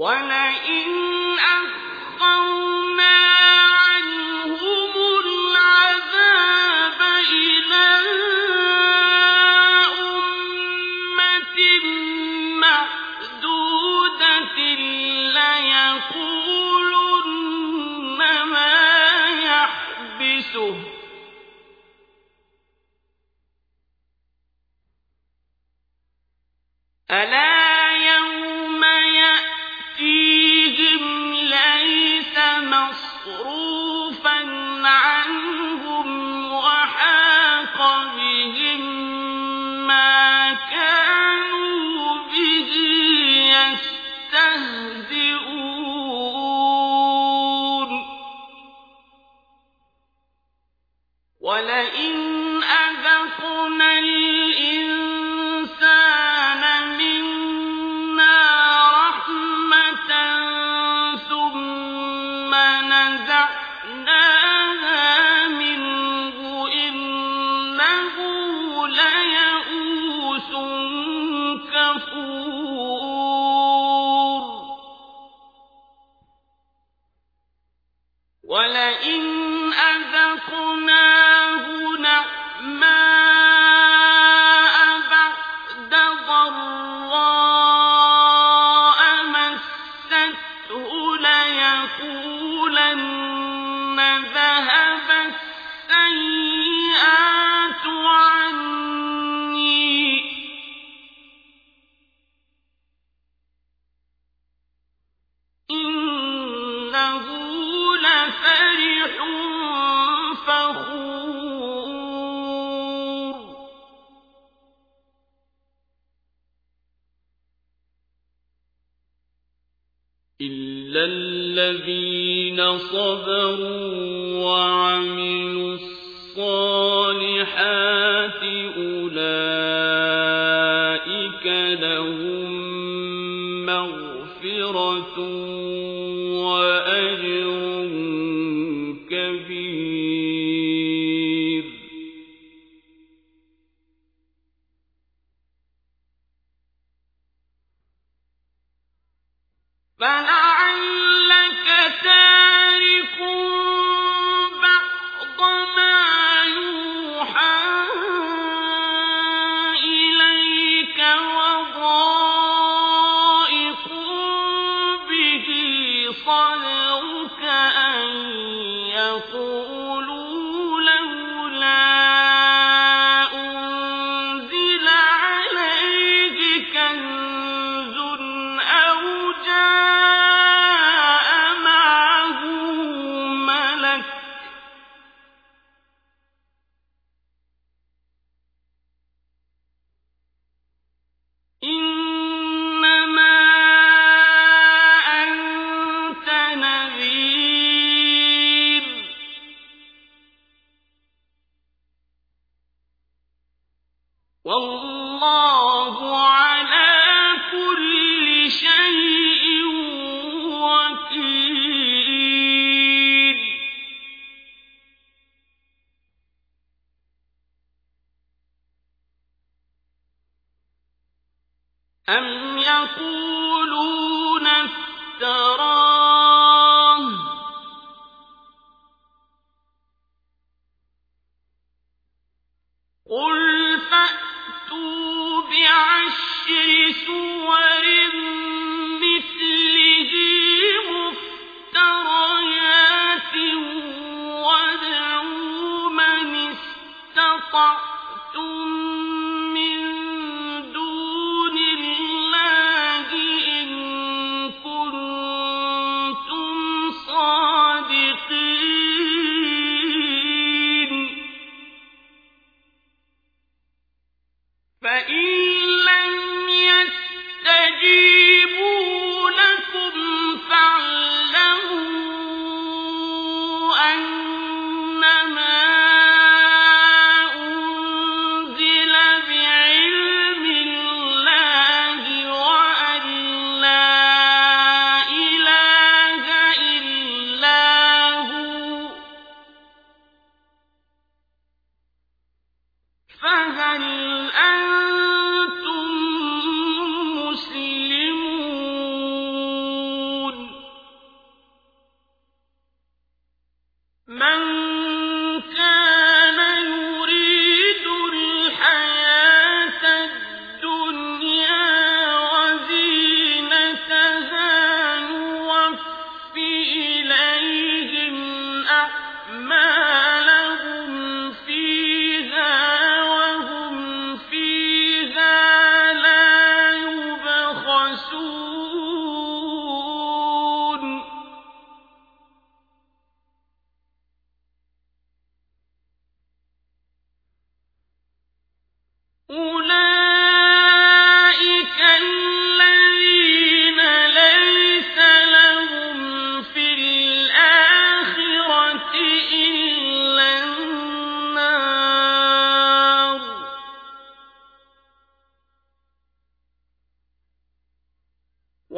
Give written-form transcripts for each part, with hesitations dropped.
وَلَئِنْ أَخَّرْنَا عَنْهُمُ الْعَذَابَ إِلَىٰ أُمَّةٍ مَّعْدُودَةٍ لَّيَقُولُنَّ مَا يَحْبِسُهُ ۗ أَلَا يَوْمَ يَأْتِيهِمْ لَيْسَ مَصْرُوفًا عَنْهُمْ وَحَاقَ بِهِم مَّا كَانُوا بِهِ يَسْتَهْزِئُونَ وَلَئِنْ أَذَقْنَا الْإِنسَانَ مِنَّا رَحْمَةً ثُمَّ نَزَعْنَاهَا مِنْهُ إِنَّهُ لَيَئُوسٌ كَفُورٌ وَلَئِنْ أَذَقْنَاهُ نَعْمَاءَ بَعْدَ ضَرَّاءَ مَسَّتْهُ لَيَقُولَنَّ ذَهَبَ السَّيِّئَاتُ عَنِّي ۚ إِنَّهُ لَفَرِحٌ فَخُورٌ إِلَّا الَّذِينَ صَبَرُوا وَعَمِلُوا الصَّالِحَاتِ أُولَٰئِكَ لَهُم مَّغْفِرَةٌ وَأَجْرٌ كَبِيرٌ فَلَعَلَّكَ تَارِكٌ بَعْضَ مَا يُوحَىٰ إِلَيْكَ وَضَائِقٌ بِهِ صَدْرُكَ أَن يَقُولُوا لَوْلَا أُنزِلَ عَلَيْهِ كَنزٌ أَوْ جَاءَ مَعَهُ مَلَكٌ ۚ إِنَّمَا أَنتَ نَذِيرٌ ۚ وَاللَّهُ عَلَىٰ كُلِّ شَيْءٍ وَكِيلٌ أَمْ يَقُولُونَ افْتَرَاهُ ۖ قُلْ فَأْتُوا بِعَشْرِ سُوَرٍ مِّثْلِهِ مُفْتَرَيَاتٍ وَادْعُوا مَنِ اسْتَطَعْتُم مِّن دُونِ اللَّهِ إِن كُنتُمْ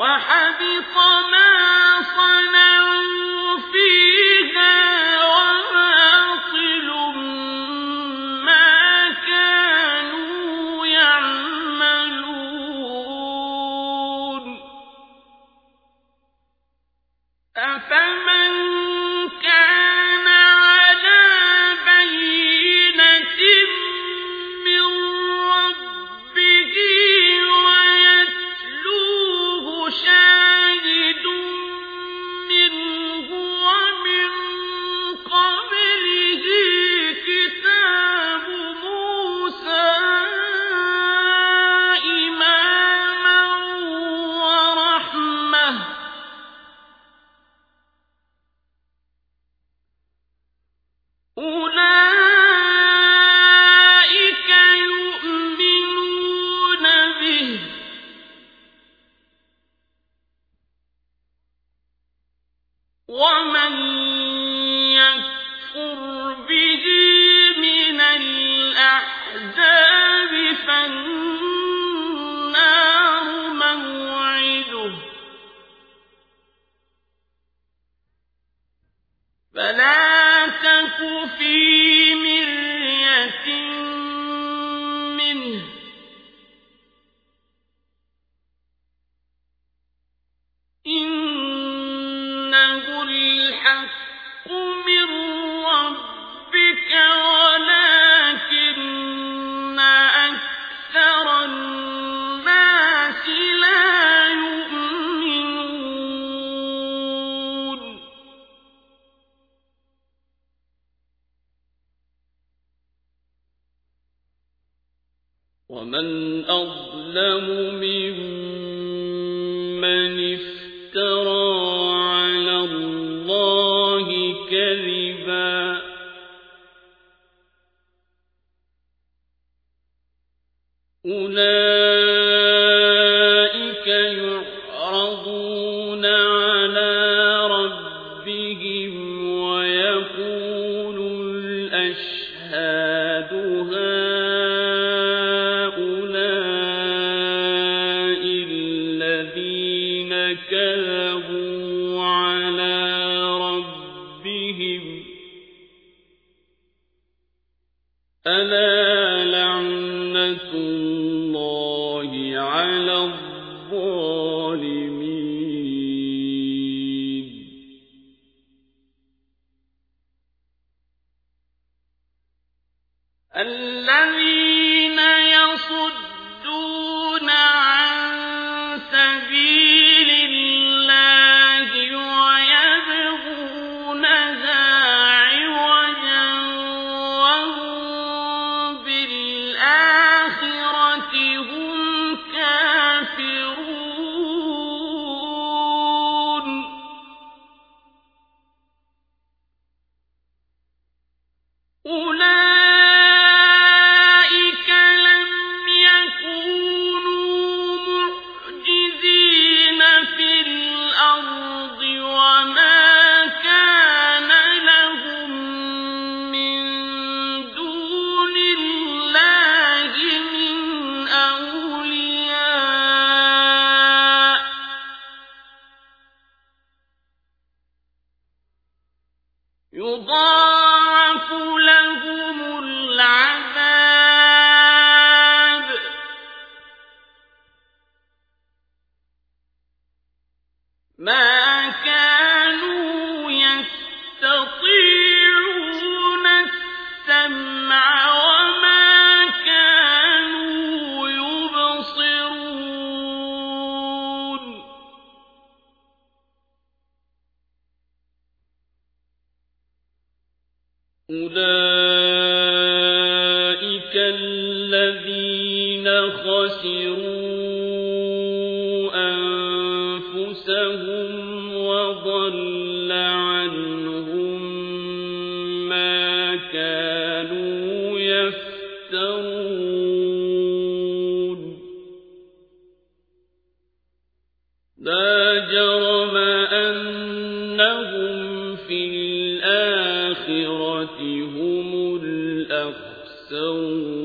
وحبط ما صنعوا فيها وباطل ما كانوا يعملون أفمن كان على بينة من ربه ويتلوه شاهد منه ومن قبله كتاب موسى إماما ورحمة أولئك يؤمنون به ومن يكفر به من الأحزاب فالنار موعده فلا تك في مرية منه إنه الحق من ربك ولكن أكثر الناس لا يؤمنون ومن أظلم ممن افترى على الله كذبا أولئك يعرضون على ربهم ويقول الأشهاد هؤلاء الذين كذبوا على ربهم ألا لعنة الله على الظالمين الذين يصدون عن سبيل الله ويبغونها عوجا وهم بالآخرة هم كافرون أولئك لم يكونوا معجزين في الأرض وما كان لهم من دون الله من أولياء يضاعف لهم العذاب ما كانوا يستطيعون السمع وما كانوا يبصرون أولئك الذين خسروا أنفسهم وضل عنهم ما كانوا يفترون لا جرم أنهم في الآخرة هم الأخسرون